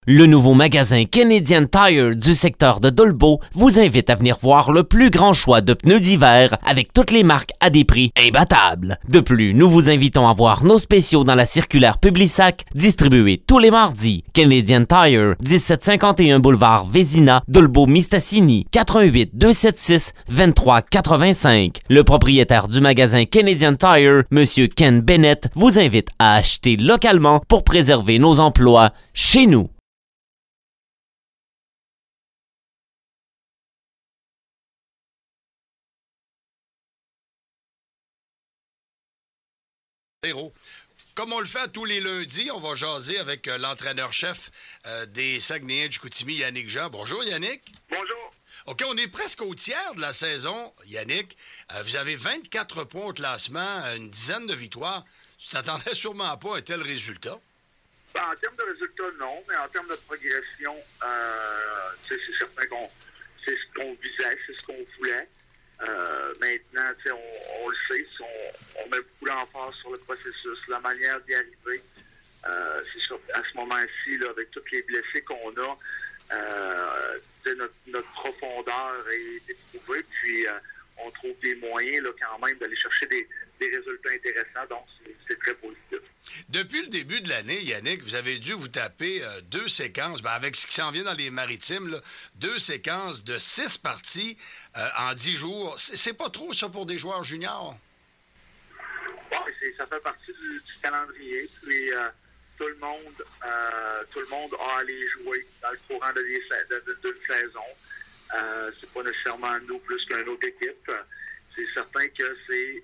Le nouveau magasin Canadian Tire du secteur de Dolbeau vous invite à venir voir le plus grand choix de pneus d'hiver avec toutes les marques à des prix imbattables. De plus, nous vous invitons à voir nos spéciaux dans la circulaire Publisac distribuée tous les mardis. Canadian Tire, 1751 boulevard Vézina, Dolbeau-Mistassini, 88 276 2385. Le propriétaire du magasin Canadian Tire, Monsieur Ken Bennett, vous invite à acheter localement pour préserver nos emplois chez nous. Comme on le fait à tous les lundis, on va jaser avec l'entraîneur-chef des Saguenayens du Chicoutimi, Yannick Jean. Bonjour, Yannick. Bonjour. OK, on est presque au tiers de la saison, Yannick. Vous avez 24 points au classement, une dizaine de victoires. Tu t'attendais sûrement pas à un tel résultat? Ben, en termes de résultats, non, mais en termes de progression, c'est certain qu'on c'est ce qu'on visait, c'est ce qu'on voulait. Maintenant, on le sait, on met beaucoup d'emphase sur le processus, la manière d'y arriver. C'est sûr, à ce moment-ci, là, avec tous les blessés qu'on a, notre profondeur est éprouvée, puis on trouve des moyens là, quand même d'aller chercher des résultats intéressants, donc c'est très positif. Depuis le début de l'année, Yannick, vous avez dû vous taper deux séquences, avec ce qui s'en vient dans les maritimes, là, 2 séquences de 6 parties en 10 jours. C'est pas trop ça pour des joueurs juniors? Oui, ça fait partie du calendrier. Puis tout le monde a à les jouer dans le courant d'une saison. C'est pas nécessairement nous plus qu'une autre équipe. C'est certain que c'est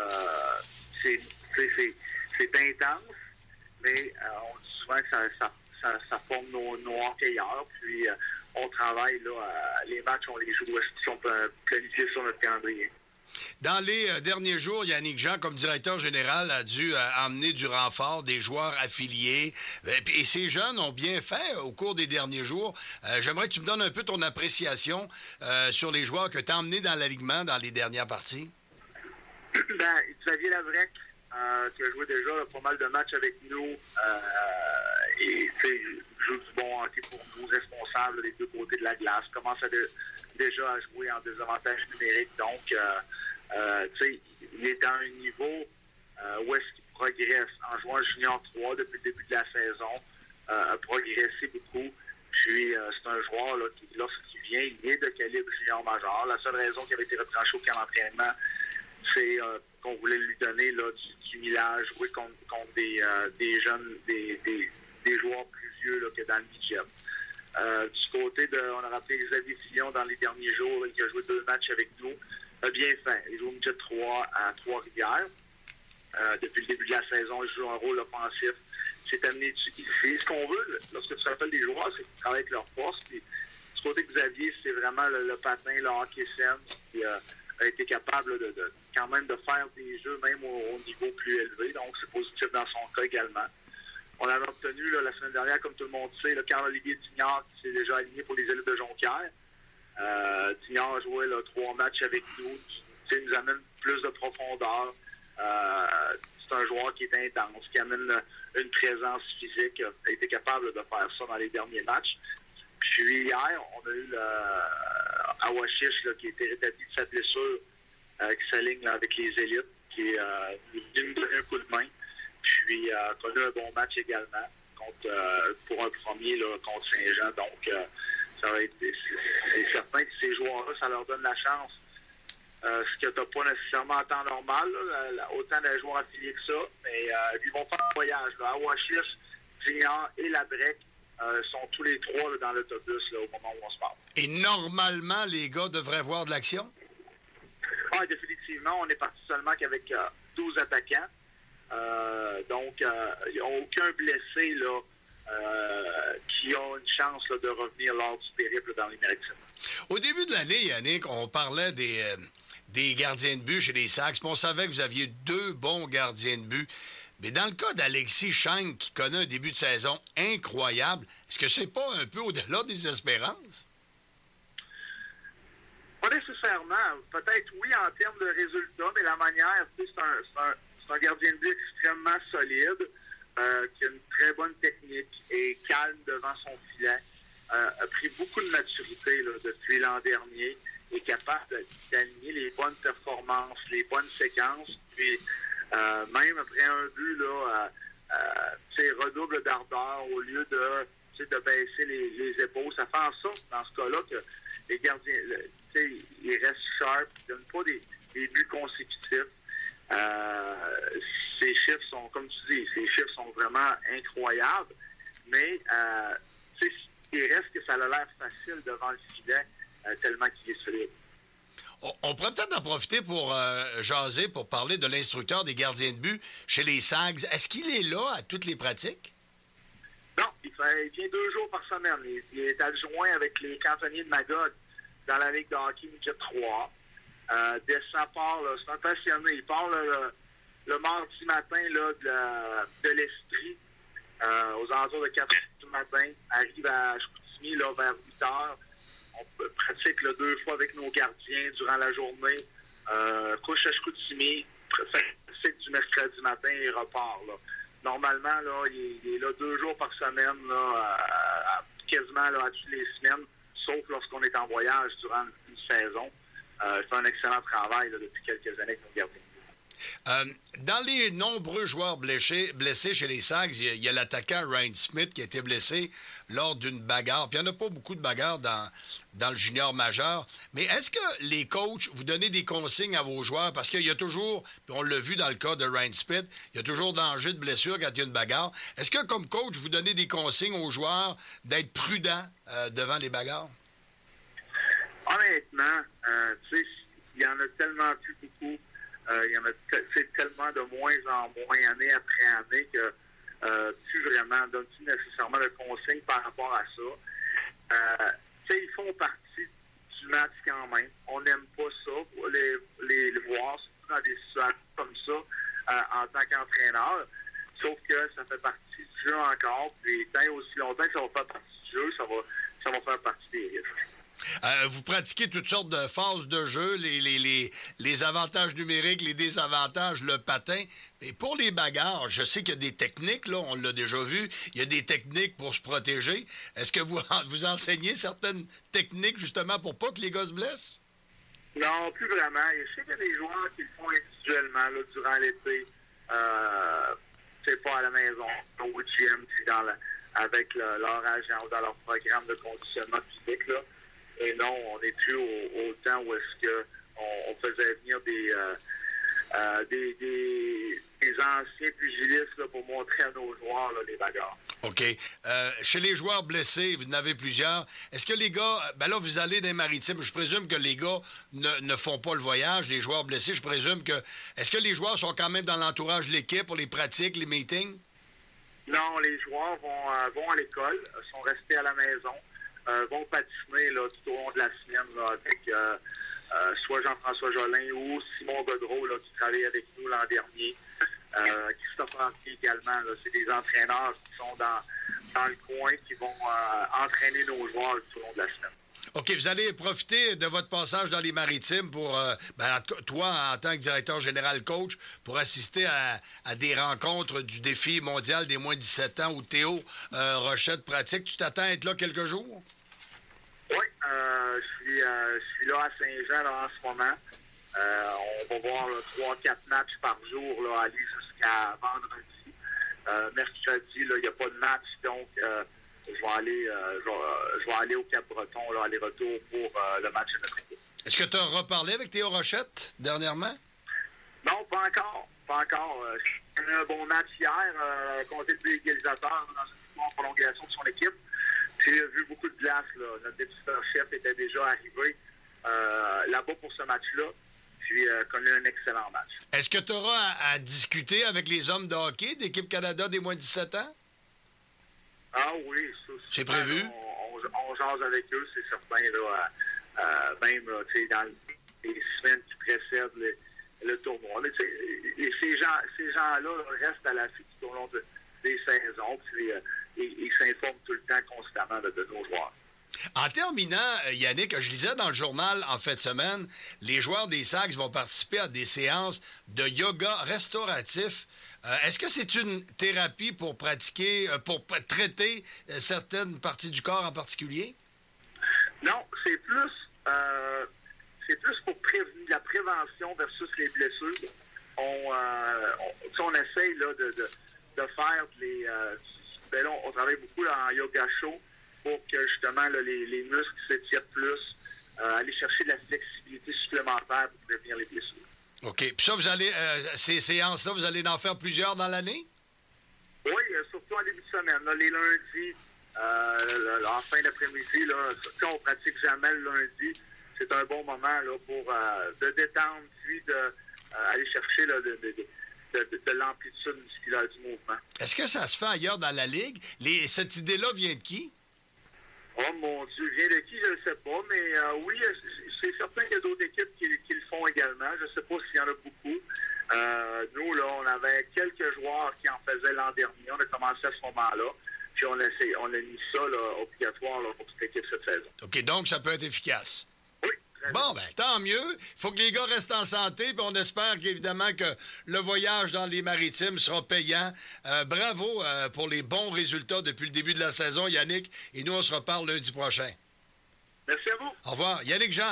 intense, mais on dit souvent que ça forme nos hockeyeurs. Puis on travaille, là, les matchs, on les joue qui sont planifiés sur notre calendrier. Dans les derniers jours, Yannick Jean, comme directeur général, a dû emmener du renfort, des joueurs affiliés. Et ces jeunes ont bien fait au cours des derniers jours. J'aimerais que tu me donnes un peu ton appréciation sur les joueurs que tu as emmenés dans l'alignement dans les dernières parties. Xavier Lavrec, qui a joué déjà pas mal de matchs avec nous, et joue du bon hockey pour nous, responsable des deux côtés de la glace, commence déjà à jouer en désavantage numérique. Donc, il est à un niveau où est-ce qu'il progresse. En jouant junior 3 depuis le début de la saison, a progressé beaucoup. Puis, c'est un joueur là, qui, lorsqu'il vient, il est de calibre junior majeur. La seule raison qu'il avait été retranché au camp d'entraînement, c'est qu'on voulait lui donner là, du millage, jouer contre des jeunes, des joueurs plus vieux là, que dans le midget. Du côté on a rappelé Xavier Fillon dans les derniers jours, qui a joué 2 matchs avec nous, a bien fait. Il joue au midget 3 à Trois-Rivières. Depuis le début de la saison, il joue un rôle offensif. C'est amené ici. Ce qu'on veut, lorsque tu rappelles des joueurs, c'est qu'ils travaillent avec leur force. Puis, du côté de Xavier, c'est vraiment le patin, le hockey sense, qui a été capable quand même de faire des jeux même au niveau plus élevé. Donc, c'est positif dans son cas également. On avait obtenu la semaine dernière, comme tout le monde sait, Carl-Olivier Dignard qui s'est déjà aligné pour les élites de Jonquière. Dignard a joué 3 matchs avec nous. Il nous amène plus de profondeur. C'est un joueur qui est intense, qui amène une présence physique, a été capable de faire ça dans les derniers matchs. Puis hier, on a eu Awashish qui a été rétabli de sa blessure, qui s'aligne avec les élites, qui est venu nous donner un coup de main. Puis qu'on a un bon match également pour un premier contre Saint-Jean. Donc, ça va être c'est certain que ces joueurs-là, ça leur donne la chance. Ce que tu n'as pas nécessairement en temps normal, autant de joueurs affiliés que ça. Mais ils vont faire un voyage. Awashish, Dignard et Labrec sont tous les 3 dans l'autobus au moment où on se parle. Et normalement, les gars devraient voir de l'action? Oui, définitivement. On est parti seulement qu'avec 12 attaquants. Donc, il n'y a aucun blessé qui a une chance de revenir lors du périple dans les maritimes. Au début de l'année, Yannick, on parlait des gardiens de but chez les Sacs. On savait que vous aviez 2 bons gardiens de but. Mais dans le cas d'Alexis Schenk, qui connaît un début de saison incroyable, est-ce que c'est pas un peu au-delà des espérances? Pas nécessairement. Peut-être oui en termes de résultats, mais la manière, c'est un gardien de but extrêmement solide, qui a une très bonne technique et calme devant son filet, a pris beaucoup de maturité là, depuis l'an dernier, est capable d'aligner les bonnes performances, les bonnes séquences, puis même après un but, là, redouble d'ardeur au lieu de baisser les épaules. Ça fait en sorte, dans ce cas-là, que les gardiens, ils restent sharp, ils ne donnent pas des buts consécutifs. Ces chiffres sont, comme tu dis, ces chiffres sont vraiment incroyables, mais il reste que ça a l'air facile devant le filet, tellement qu'il est solide. On pourrait peut-être en profiter pour jaser, pour parler de l'instructeur des gardiens de but chez les Sags. Est-ce qu'il est là à toutes les pratiques? Non, il vient 2 jours par semaine. Il est adjoint avec les cantonniers de Magog dans la Ligue de hockey Midget 3. Descend part, là, c'est un passionné. Il part le mardi matin là, de l'Estrie aux alentours de 4 h du matin. Arrive à Chicoutimi là, vers 8 h. On pratique là, 2 fois avec nos gardiens durant la journée. Couche à Chicoutimi, pratique du mercredi matin et repart. Là. Normalement, là, il est là 2 jours par semaine, là, quasiment là, à toutes les semaines, sauf lorsqu'on est en voyage durant une saison. Il fait un excellent travail là, depuis quelques années avec nos gardiens. Dans les nombreux joueurs blessés chez les Sags, il y a l'attaquant Ryan Smith qui a été blessé lors d'une bagarre. Puis il n'y en a pas beaucoup de bagarres dans le junior majeur. Mais est-ce que les coachs, vous donnez des consignes à vos joueurs? Parce qu'il y a toujours, puis on l'a vu dans le cas de Ryan Smith, il y a toujours danger de blessure quand il y a une bagarre. Est-ce que comme coach, vous donnez des consignes aux joueurs d'être prudents devant les bagarres? Honnêtement, tu sais, il y en a tellement plus beaucoup. Il y en a tellement de moins en moins, année après année, que tu vraiment donnes-tu nécessairement de consignes par rapport à ça. Tu sais, ils font partie du match quand même. On n'aime pas ça, les voir, surtout dans des situations comme ça, en tant qu'entraîneur. Sauf que ça fait partie du jeu encore, puis tant et aussi longtemps que ça va faire partie du jeu, ça va faire partie des risques. Vous pratiquez toutes sortes de phases de jeu, les avantages numériques, les désavantages, le patin. Et pour les bagarres, je sais qu'il y a des techniques, là, on l'a déjà vu, il y a des techniques pour se protéger. Est-ce que vous enseignez certaines techniques justement pour pas que les gars se blessent? Non, plus vraiment. Je sais qu'il y a des joueurs qui le font individuellement là, durant l'été. C'est pas à la maison, au gym, avec leur agent ou dans leur programme de conditionnement physique, là. Et non, on n'est plus au temps où est-ce qu'on faisait venir des anciens pugilistes là, pour montrer à nos joueurs là, les bagarres. OK. Chez les joueurs blessés, vous en avez plusieurs. Est-ce que les gars... Ben là, vous allez dans les maritimes. Je présume que les gars ne font pas le voyage. Les joueurs blessés, je présume que... Est-ce que les joueurs sont quand même dans l'entourage de l'équipe pour les pratiques, les meetings? Non, les joueurs vont à l'école, sont restés à la maison. Vont patiner là, tout au long de la semaine là, avec soit Jean-François Jolin ou Simon Godreau là, qui travaille avec nous l'an dernier. Christophe Rentier également. Là, c'est des entraîneurs qui sont dans le coin qui vont entraîner nos joueurs tout au long de la semaine. OK, vous allez profiter de votre passage dans les maritimes pour, toi, en tant que directeur général coach, pour assister à des rencontres du défi mondial des moins de 17 ans où Théo Rochette pratique. Tu t'attends à être là quelques jours? Oui, je suis là à Saint-Jean là, en ce moment. On va voir 3-4 matchs par jour là, aller jusqu'à vendredi. Mercredi, il n'y a pas de match, donc je vais aller au Cap-Breton, là, aller-retour pour le match de notre équipe. Est-ce que tu as reparlé avec Théo Rochette dernièrement? Non, pas encore. J'ai eu un bon match hier contre le égalisateur dans une prolongation de son équipe. J'ai vu beaucoup de glace. Là. Notre dépisteur-chef était déjà arrivé là-bas pour ce match-là. Puis connu un excellent match. Est-ce que tu auras à discuter avec les hommes de hockey d'équipe Canada des moins de 17 ans? Ah oui, ça. C'est prévu? On jase avec eux, c'est certain. Là, même là, dans les semaines qui précèdent le tournoi. Là, ces gens-là là, restent à l'affût tout au long des saisons. Puis ils s'informent tout le temps constamment de nos joueurs. En terminant, Yannick, je lisais dans le journal en fin de semaine, les joueurs des Sags vont participer à des séances de yoga restauratif. Est-ce que c'est une thérapie pour pratiquer, pour traiter certaines parties du corps en particulier? Non, c'est plus pour prévenir la prévention versus les blessures. On essaye là, de faire on travaille beaucoup là, en yoga chaud pour que justement là, les muscles s'étirent plus, aller chercher de la flexibilité supplémentaire pour prévenir les blessures. OK. Puis ça, vous allez, ces séances-là, vous allez en faire plusieurs dans l'année? Oui, surtout en début de semaine. Là, les lundis, en fin d'après-midi, là, on ne pratique jamais le lundi. C'est un bon moment là, pour de détendre, puis aller chercher là, de l'amplitude musculaire du mouvement. Est-ce que ça se fait ailleurs dans la Ligue? Cette idée-là vient de qui? Oh mon Dieu, vient de qui, je ne sais pas, mais oui, c'est certain qu'il y a d'autres équipes qui le font également. Je ne sais pas s'il y en a beaucoup. Nous, là, on avait quelques joueurs qui en faisaient l'an dernier. On a commencé à ce moment-là, puis on a mis ça là, obligatoire là, pour toute l'équipe cette saison. OK, donc ça peut être efficace. Oui. Bon, ben tant mieux. Il faut que les gars restent en santé, puis on espère qu'évidemment que le voyage dans les maritimes sera payant. Bravo pour les bons résultats depuis le début de la saison, Yannick. Et nous, on se reparle lundi prochain. Merci à vous. Au revoir. Yannick Jean.